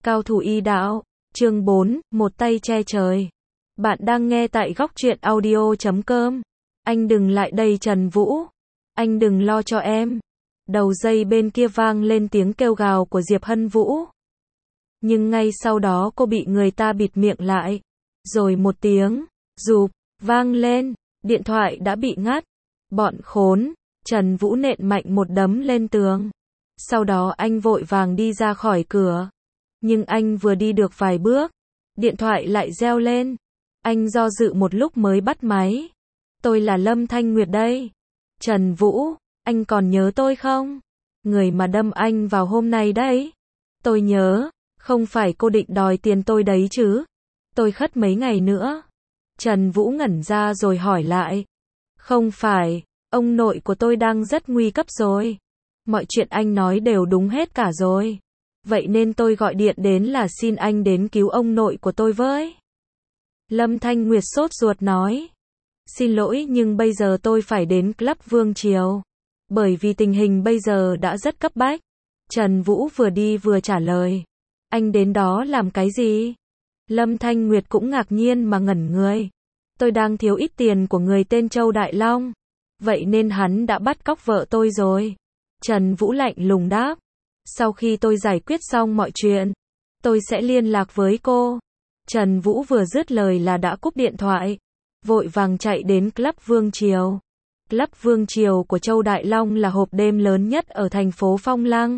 Cao thủ y đạo, chương 4, một tay che trời. Bạn đang nghe tại góc truyện audio.com. Anh đừng lại đây Trần Vũ. Anh đừng lo cho em. Đầu dây bên kia vang lên tiếng kêu gào của Diệp Hân Vũ. Nhưng ngay sau đó cô bị người ta bịt miệng lại. Rồi một tiếng, rụp, vang lên, điện thoại đã bị ngắt. Bọn khốn, Trần Vũ nện mạnh một đấm lên tường. Sau đó anh vội vàng đi ra khỏi cửa. Nhưng anh vừa đi được vài bước, điện thoại lại reo lên. Anh do dự một lúc mới bắt máy. Tôi là Lâm Thanh Nguyệt đây. Trần Vũ, anh còn nhớ tôi không? Người mà đâm anh vào hôm nay đấy. Tôi nhớ, không phải cô định đòi tiền tôi đấy chứ? Tôi khất mấy ngày nữa. Trần Vũ ngẩn ra rồi hỏi lại. Không phải, ông nội của tôi đang rất nguy cấp rồi. Mọi chuyện anh nói đều đúng hết cả rồi. Vậy nên tôi gọi điện đến là xin anh đến cứu ông nội của tôi với. Lâm Thanh Nguyệt sốt ruột nói. Xin lỗi nhưng bây giờ tôi phải đến Club Vương Triều. Bởi vì tình hình bây giờ đã rất cấp bách. Trần Vũ vừa đi vừa trả lời. Anh đến đó làm cái gì? Lâm Thanh Nguyệt cũng ngạc nhiên mà ngẩn người. Tôi đang thiếu ít tiền của người tên Châu Đại Long. Vậy nên hắn đã bắt cóc vợ tôi rồi. Trần Vũ lạnh lùng đáp. Sau khi tôi giải quyết xong mọi chuyện, tôi sẽ liên lạc với cô. Trần Vũ vừa dứt lời là đã cúp điện thoại. Vội vàng chạy đến Club Vương Triều. Club Vương Triều của Châu Đại Long là hộp đêm lớn nhất ở thành phố Phong Lăng.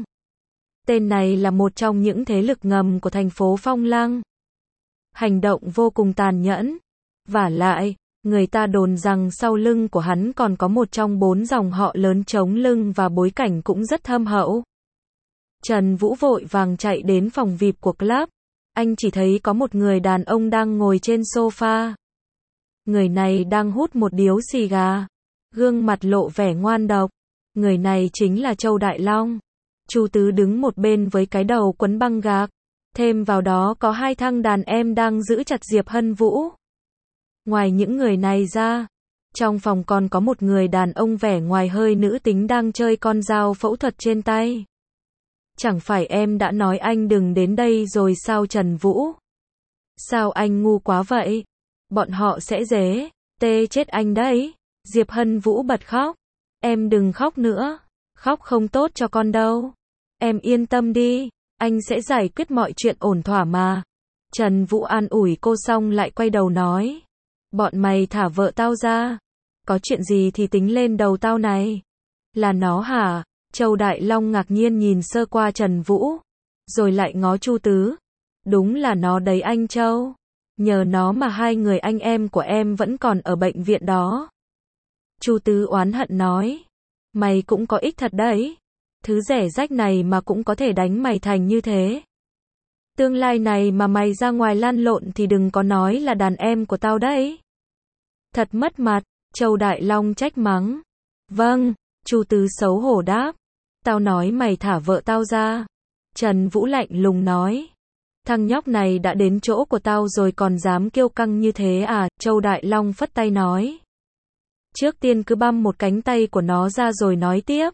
Tên này là một trong những thế lực ngầm của thành phố Phong Lăng. Hành động vô cùng tàn nhẫn. Vả lại, người ta đồn rằng sau lưng của hắn còn có một trong 4 dòng họ lớn chống lưng và bối cảnh cũng rất thâm hậu. Trần Vũ vội vàng chạy đến phòng VIP của club. Anh chỉ thấy có một người đàn ông đang ngồi trên sofa. Người này đang hút một điếu xì gà. Gương mặt lộ vẻ ngoan độc. Người này chính là Châu Đại Long. Chu Tứ đứng một bên với cái đầu quấn băng gạc. Thêm vào đó có 2 thằng đàn em đang giữ chặt Diệp Hân Vũ. Ngoài những người này ra, trong phòng còn có một người đàn ông vẻ ngoài hơi nữ tính đang chơi con dao phẫu thuật trên tay. Chẳng phải em đã nói anh đừng đến đây rồi sao Trần Vũ? Sao anh ngu quá vậy? Bọn họ sẽ tê chết anh đấy. Diệp Hân Vũ bật khóc. Em đừng khóc nữa. Khóc không tốt cho con đâu. Em yên tâm đi. Anh sẽ giải quyết mọi chuyện ổn thỏa mà. Trần Vũ an ủi cô xong lại quay đầu nói. Bọn mày thả vợ tao ra. Có chuyện gì thì tính lên đầu tao này. Là nó hả? Châu Đại Long ngạc nhiên nhìn sơ qua Trần Vũ. Rồi lại ngó Chu Tứ. Đúng là nó đấy anh Châu. Nhờ nó mà 2 người anh em của em vẫn còn ở bệnh viện đó. Chu Tứ oán hận nói. Mày cũng có ích thật đấy. Thứ rẻ rách này mà cũng có thể đánh mày thành như thế. Tương lai này mà mày ra ngoài lăn lộn thì đừng có nói là đàn em của tao đấy. Thật mất mặt, Châu Đại Long trách mắng. Vâng, Chu Tứ xấu hổ đáp. Tao nói mày thả vợ tao ra. Trần Vũ lạnh lùng nói. Thằng nhóc này đã đến chỗ của tao rồi còn dám kiêu căng như thế à? Châu Đại Long phất tay nói. Trước tiên cứ băm một cánh tay của nó ra rồi nói tiếp.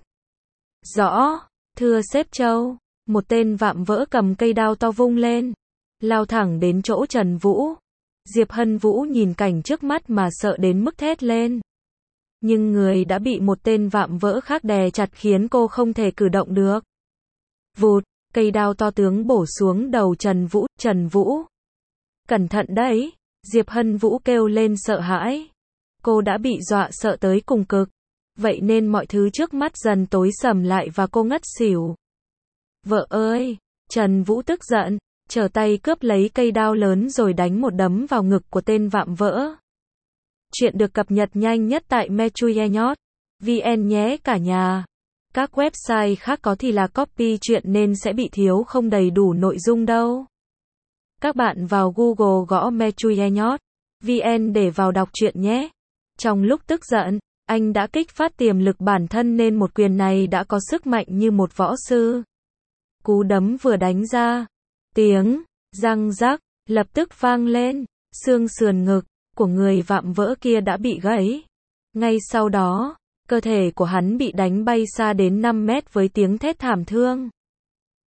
Rõ, thưa sếp Châu. Một tên vạm vỡ cầm cây đao to vung lên. Lao thẳng đến chỗ Trần Vũ. Diệp Hân Vũ nhìn cảnh trước mắt mà sợ đến mức thét lên. Nhưng người đã bị một tên vạm vỡ khác đè chặt khiến cô không thể cử động được. Vụt, cây đao to tướng bổ xuống đầu Trần Vũ. Trần Vũ, cẩn thận đấy. Diệp Hân Vũ kêu lên sợ hãi. Cô đã bị dọa sợ tới cùng cực. Vậy nên mọi thứ trước mắt dần tối sầm lại và cô ngất xỉu. Vợ ơi! Trần Vũ tức giận, trở tay cướp lấy cây đao lớn rồi đánh một đấm vào ngực của tên vạm vỡ. Chuyện được cập nhật nhanh nhất tại metruyehnyot.vn nhé cả nhà. Các website khác có thì là copy chuyện nên sẽ bị thiếu không đầy đủ nội dung đâu. Các bạn vào Google gõ metruyehnyot.vn để vào đọc truyện nhé. Trong lúc tức giận, anh đã kích phát tiềm lực bản thân nên một quyền này đã có sức mạnh như một võ sư. Cú đấm vừa đánh ra, tiếng răng rắc lập tức vang lên, xương sườn ngực của người vạm vỡ kia đã bị gãy. Ngay sau đó, cơ thể của hắn bị đánh bay xa đến 5 mét với tiếng thét thảm thương.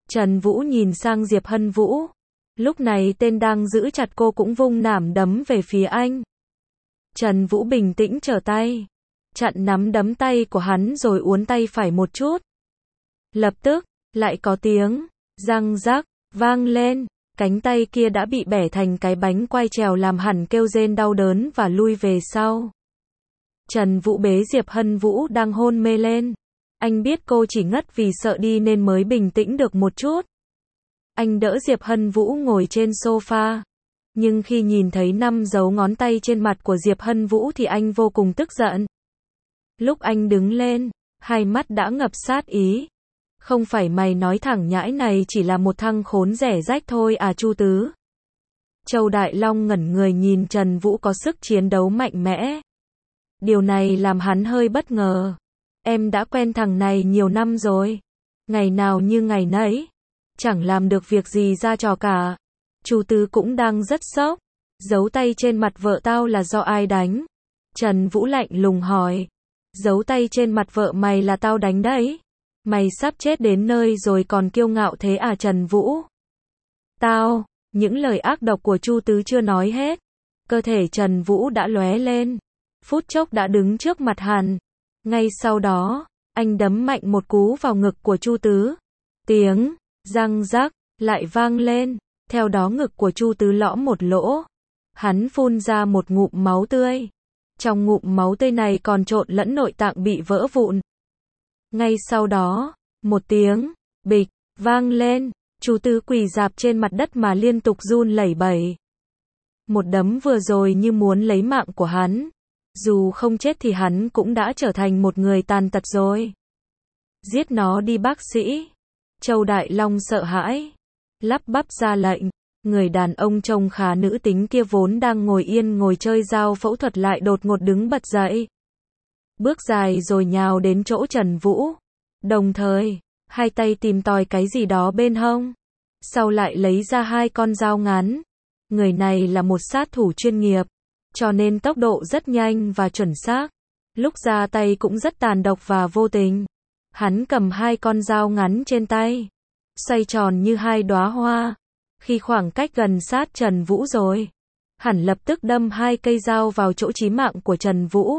Trần Vũ nhìn sang Diệp Hân Vũ. Lúc này tên đang giữ chặt cô cũng vung nảm đấm về phía anh. Trần Vũ bình tĩnh trở tay, chặn nắm đấm tay của hắn rồi uốn tay phải một chút. Lập tức, lại có tiếng răng rắc vang lên, cánh tay kia đã bị bẻ thành cái bánh quai trèo làm hẳn kêu rên đau đớn và lui về sau. Trần Vũ bế Diệp Hân Vũ đang hôn mê lên. Anh biết cô chỉ ngất vì sợ đi nên mới bình tĩnh được một chút. Anh đỡ Diệp Hân Vũ ngồi trên sofa. Nhưng khi nhìn thấy 5 dấu ngón tay trên mặt của Diệp Hân Vũ thì anh vô cùng tức giận. Lúc anh đứng lên, hai mắt đã ngập sát ý. Không phải mày nói thẳng nhãi này chỉ là một thằng khốn rẻ rách thôi à Chu Tứ? Châu Đại Long ngẩn người nhìn Trần Vũ có sức chiến đấu mạnh mẽ. Điều này làm hắn hơi bất ngờ. Em đã quen thằng này nhiều năm rồi. Ngày nào như ngày nấy. Chẳng làm được việc gì ra trò cả. Chu Tứ cũng đang rất sốc. Dấu tay trên mặt vợ tao là do ai đánh? Trần Vũ lạnh lùng hỏi. Dấu tay trên mặt vợ mày là tao đánh đấy. Mày sắp chết đến nơi rồi còn kiêu ngạo thế à Trần Vũ? Tao, những lời ác độc của Chu Tứ chưa nói hết. Cơ thể Trần Vũ đã lóe lên. Phút chốc đã đứng trước mặt hắn. Ngay sau đó, anh đấm mạnh một cú vào ngực của Chu Tứ. Tiếng răng rắc lại vang lên, theo đó ngực của Chu Tứ lõm một lỗ. Hắn phun ra một ngụm máu tươi. Trong ngụm máu tươi này còn trộn lẫn nội tạng bị vỡ vụn. Ngay sau đó, một tiếng bịch vang lên, Chu Tứ quỳ rạp trên mặt đất mà liên tục run lẩy bẩy. Một đấm vừa rồi như muốn lấy mạng của hắn. Dù không chết thì hắn cũng đã trở thành một người tàn tật rồi. Giết nó đi bác sĩ. Châu Đại Long sợ hãi, lắp bắp ra lệnh. Người đàn ông trông khá nữ tính kia vốn đang ngồi yên ngồi chơi dao phẫu thuật lại đột ngột đứng bật dậy. Bước dài rồi nhào đến chỗ Trần Vũ. Đồng thời, hai tay tìm tòi cái gì đó bên hông. Sau lại lấy ra 2 con dao ngắn. Người này là một sát thủ chuyên nghiệp, cho nên tốc độ rất nhanh và chuẩn xác. Lúc ra tay cũng rất tàn độc và vô tình. Hắn cầm 2 con dao ngắn trên tay, xoay tròn như 2 đóa hoa. Khi khoảng cách gần sát Trần Vũ rồi, hắn lập tức đâm 2 cây dao vào chỗ chí mạng của Trần Vũ.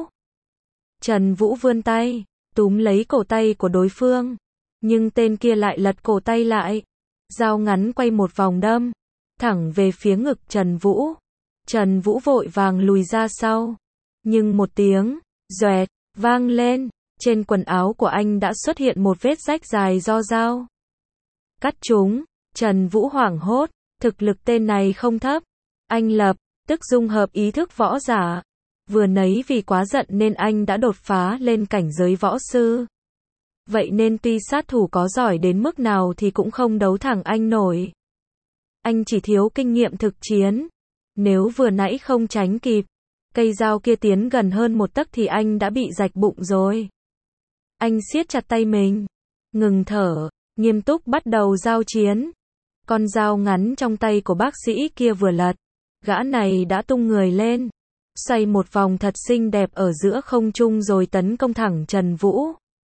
Trần Vũ vươn tay, túm lấy cổ tay của đối phương, nhưng tên kia lại lật cổ tay lại. Dao ngắn quay một vòng đâm thẳng về phía ngực Trần Vũ. Trần Vũ vội vàng lùi ra sau. Nhưng một tiếng doẹt vang lên, trên quần áo của anh đã xuất hiện một vết rách dài do dao cắt trúng. Trần Vũ hoảng hốt, thực lực tên này không thấp. Anh lập tức dung hợp ý thức võ giả. Vừa nãy vì quá giận nên anh đã đột phá lên cảnh giới võ sư. Vậy nên tuy sát thủ có giỏi đến mức nào thì cũng không đấu thẳng anh nổi. Anh chỉ thiếu kinh nghiệm thực chiến. Nếu vừa nãy không tránh kịp, cây dao kia tiến gần hơn 1 tấc thì anh đã bị rạch bụng rồi. Anh siết chặt tay mình, ngừng thở, nghiêm túc bắt đầu giao chiến. Con dao ngắn trong tay của bác sĩ kia vừa lật, gã này đã tung người lên, xoay một vòng thật xinh đẹp ở giữa không trung rồi tấn công thẳng Trần Vũ.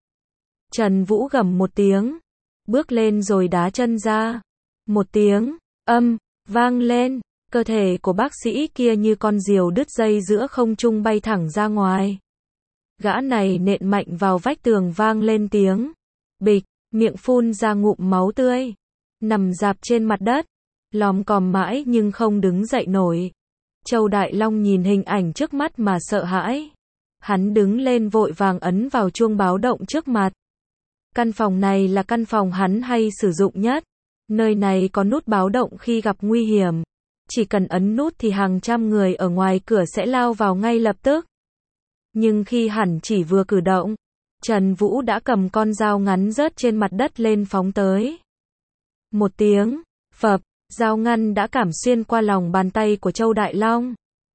Trần Vũ gầm một tiếng, bước lên rồi đá chân ra. Một tiếng âm vang lên, cơ thể của bác sĩ kia như con diều đứt dây giữa không trung bay thẳng ra ngoài. Gã này nện mạnh vào vách tường vang lên tiếng bịch, miệng phun ra ngụm máu tươi, nằm rạp trên mặt đất, lom còm mãi nhưng không đứng dậy nổi. Châu Đại Long nhìn hình ảnh trước mắt mà sợ hãi. Hắn đứng lên vội vàng ấn vào chuông báo động trước mặt. Căn phòng này là căn phòng hắn hay sử dụng nhất. Nơi này có nút báo động khi gặp nguy hiểm. Chỉ cần ấn nút thì hàng trăm người ở ngoài cửa sẽ lao vào ngay lập tức. Nhưng khi hắn chỉ vừa cử động, Trần Vũ đã cầm con dao ngắn rớt trên mặt đất lên phóng tới. Một tiếng phập, dao ngắn đã cảm xuyên qua lòng bàn tay của Châu Đại Long.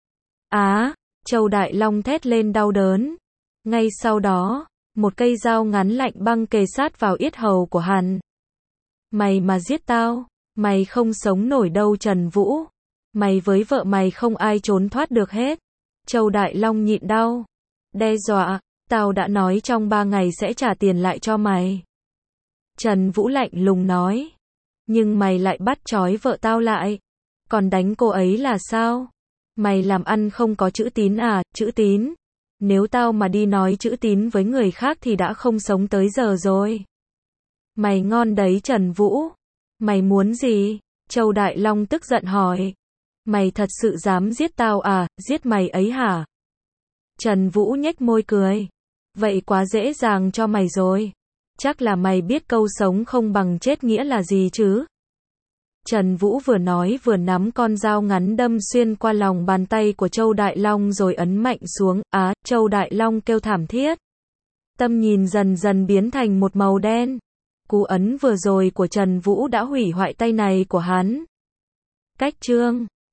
Châu Đại Long thét lên đau đớn. Ngay sau đó, một cây dao ngắn lạnh băng kề sát vào yết hầu của hắn. Mày mà giết tao, mày không sống nổi đâu Trần Vũ. Mày với vợ mày không ai trốn thoát được hết. Châu Đại Long nhịn đau, đe dọa, tao đã nói trong 3 ngày sẽ trả tiền lại cho mày. Trần Vũ lạnh lùng nói. Nhưng mày lại bắt trói vợ tao lại. Còn đánh cô ấy là sao? Mày làm ăn không có chữ tín à, chữ tín? Nếu tao mà đi nói chữ tín với người khác thì đã không sống tới giờ rồi. Mày ngon đấy Trần Vũ. Mày muốn gì? Châu Đại Long tức giận hỏi. Mày thật sự dám giết tao à, giết mày ấy hả? Trần Vũ nhếch môi cười. Vậy quá dễ dàng cho mày rồi. Chắc là mày biết câu sống không bằng chết nghĩa là gì chứ? Trần Vũ vừa nói vừa nắm con dao ngắn đâm xuyên qua lòng bàn tay của Châu Đại Long rồi ấn mạnh xuống. Châu Đại Long kêu thảm thiết. Tâm nhìn dần dần biến thành một màu đen. Cú ấn vừa rồi của Trần Vũ đã hủy hoại tay này của hắn. Cách chương